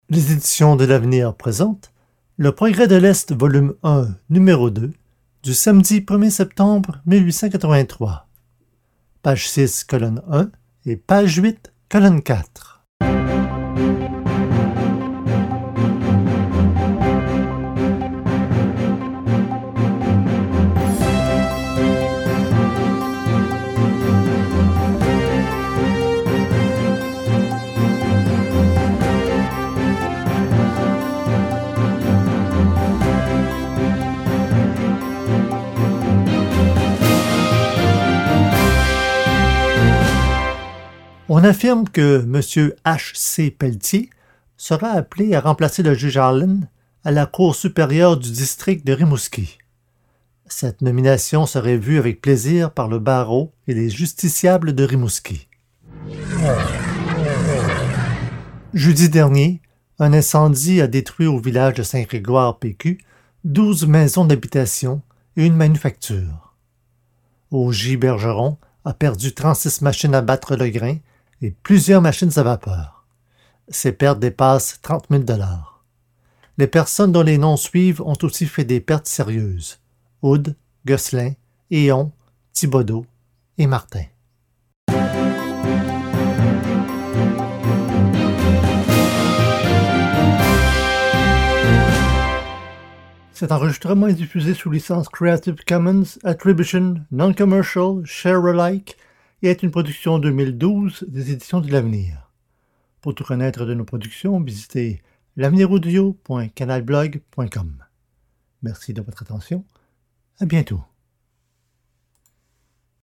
Les éditions de l'Avenir présentent Le Progrès de l'Est, volume 1, numéro 2, du samedi 1er septembre 1883. Page 6, colonne 1 et page 8, colonne 4. On affirme que M. H. C. Pelletier sera appelé à remplacer le juge Allen à la Cour supérieure du district de Rimouski. Cette nomination serait vue avec plaisir par le barreau et les justiciables de Rimouski. Jeudi dernier, un incendie a détruit au village de Saint-Grégoire-PQ 12 maisons d'habitation et une manufacture. Augy Bergeron a perdu 36 machines à battre le grain et plusieurs machines à vapeur. Ces pertes dépassent 30 000 $. Les personnes dont les noms suivent ont aussi fait des pertes sérieuses. Oud, Gosselin, Éon, Thibodeau et Martin. Cet enregistrement est diffusé sous licence Creative Commons Attribution Non-Commercial Share-alike et est une production 2012 des éditions de l'Avenir. Pour tout connaître de nos productions, visitez l'aveniraudio.canalblog.com. Merci de votre attention. À bientôt.